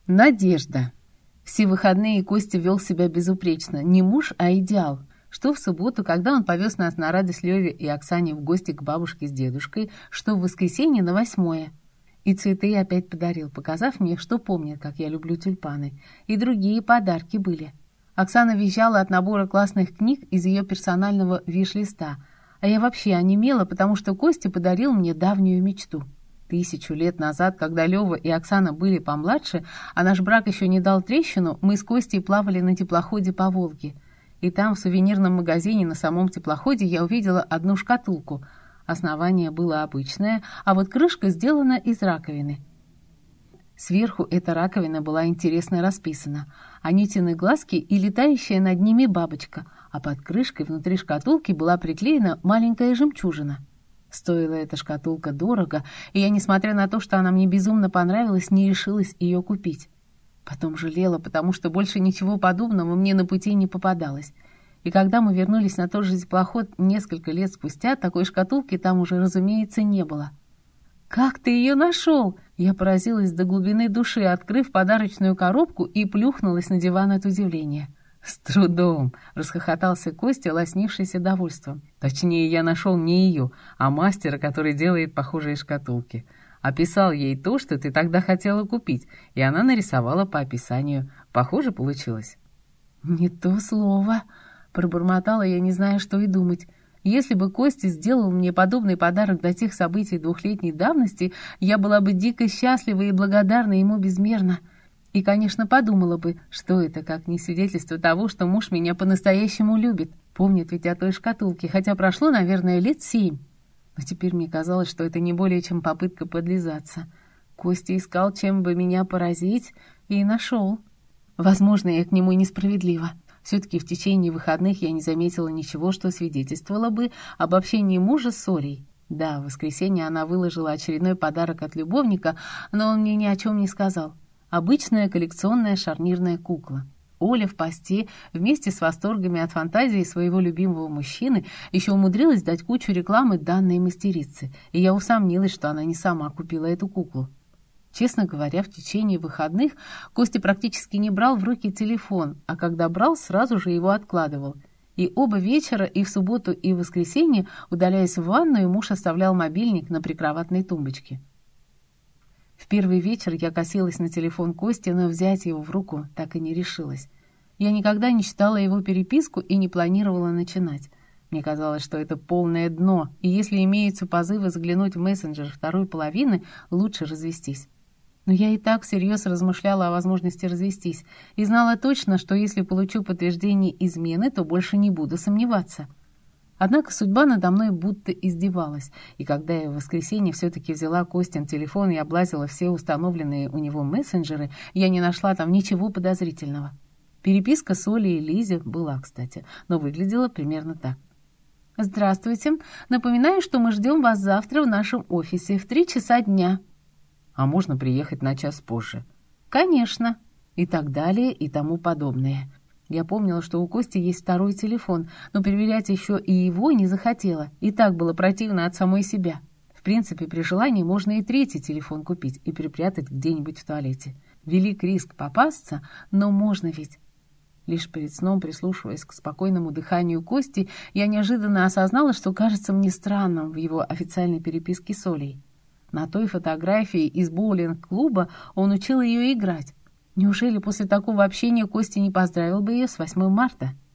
Надежда. Все выходные Костя вел себя безупречно. Не муж, а идеал. Что в субботу, когда он повез нас на радость Леве и Оксане в гости к бабушке с дедушкой, что в воскресенье на 8. И цветы опять подарил, показав мне, что помнит, как я люблю тюльпаны. И другие подарки были. Оксана визжала от набора классных книг из ее персонального виш-листа, а я вообще онемела, потому что Костя подарил мне давнюю мечту. 1000 лет назад, когда Лёва и Оксана были помладше, а наш брак еще не дал трещину, мы с Костей плавали на теплоходе по Волге. И там, в сувенирном магазине на самом теплоходе, я увидела одну шкатулку. Основание было обычное, а вот крышка сделана из раковины. Сверху эта раковина была интересно расписана. Анютины глазки и летающая над ними бабочка, а под крышкой внутри шкатулки была приклеена маленькая жемчужина. Стоила эта шкатулка дорого, и я, несмотря на то, что она мне безумно понравилась, не решилась ее купить. Потом жалела, потому что больше ничего подобного мне на пути не попадалось. И когда мы вернулись на тот же теплоход несколько лет спустя, такой шкатулки там уже, разумеется, не было. «Как ты ее нашел?» Я поразилась до глубины души, открыв подарочную коробку, и плюхнулась на диван от удивления. «С трудом!» — расхохотался Костя, лоснившийся довольством. «Точнее, я нашел не ее, а мастера, который делает похожие шкатулки. Описал ей то, что ты тогда хотела купить, и она нарисовала по описанию. Похоже получилось?» «Не то слово!» — пробормотала я, не зная, что и думать. Если бы Костя сделал мне подобный подарок до тех событий 2-летней давности, я была бы дико счастлива и благодарна ему безмерно. И, конечно, подумала бы, что это, как не свидетельство того, что муж меня по-настоящему любит. Помнит ведь о той шкатулке, хотя прошло, наверное, лет 7. Но теперь мне казалось, что это не более чем попытка подлизаться. Костя искал, чем бы меня поразить, и нашел. Возможно, я к нему несправедлива. Все-таки в течение выходных я не заметила ничего, что свидетельствовало бы об общении мужа с Олей. Да, в воскресенье она выложила очередной подарок от любовника, но он мне ни о чем не сказал. Обычная коллекционная шарнирная кукла. Оля в посте вместе с восторгами от фантазии своего любимого мужчины еще умудрилась дать кучу рекламы данной мастерицы, и я усомнилась, что она не сама купила эту куклу. Честно говоря, в течение выходных Костя практически не брал в руки телефон, а когда брал, сразу же его откладывал. И оба вечера, и в субботу, и в воскресенье, удаляясь в ванную, муж оставлял мобильник на прикроватной тумбочке. В первый вечер я косилась на телефон Кости, но взять его в руку так и не решилась. Я никогда не читала его переписку и не планировала начинать. Мне казалось, что это полное дно, и если имеются позывы заглянуть в мессенджер второй половины, лучше развестись. Но я и так всерьез размышляла о возможности развестись и знала точно, что если получу подтверждение измены, то больше не буду сомневаться. Однако судьба надо мной будто издевалась, и когда я в воскресенье все-таки взяла Костин телефон и облазила все установленные у него мессенджеры, я не нашла там ничего подозрительного. Переписка с Олей и Лизе была, кстати, но выглядела примерно так. «Здравствуйте. Напоминаю, что мы ждем вас завтра в нашем офисе в 3 часа дня». «А можно приехать на час позже?» «Конечно». И так далее, и тому подобное. Я помнила, что у Кости есть второй телефон, но проверять еще и его не захотела. И так было противно от самой себя. В принципе, при желании можно и третий телефон купить и припрятать где-нибудь в туалете. Велик риск попасться, но можно ведь. Лишь перед сном, прислушиваясь к спокойному дыханию Кости, я неожиданно осознала, что кажется мне странным в его официальной переписке с Олей. На той фотографии из боулинг-клуба он учил ее играть. Неужели после такого общения Костя не поздравил бы ее с 8 марта?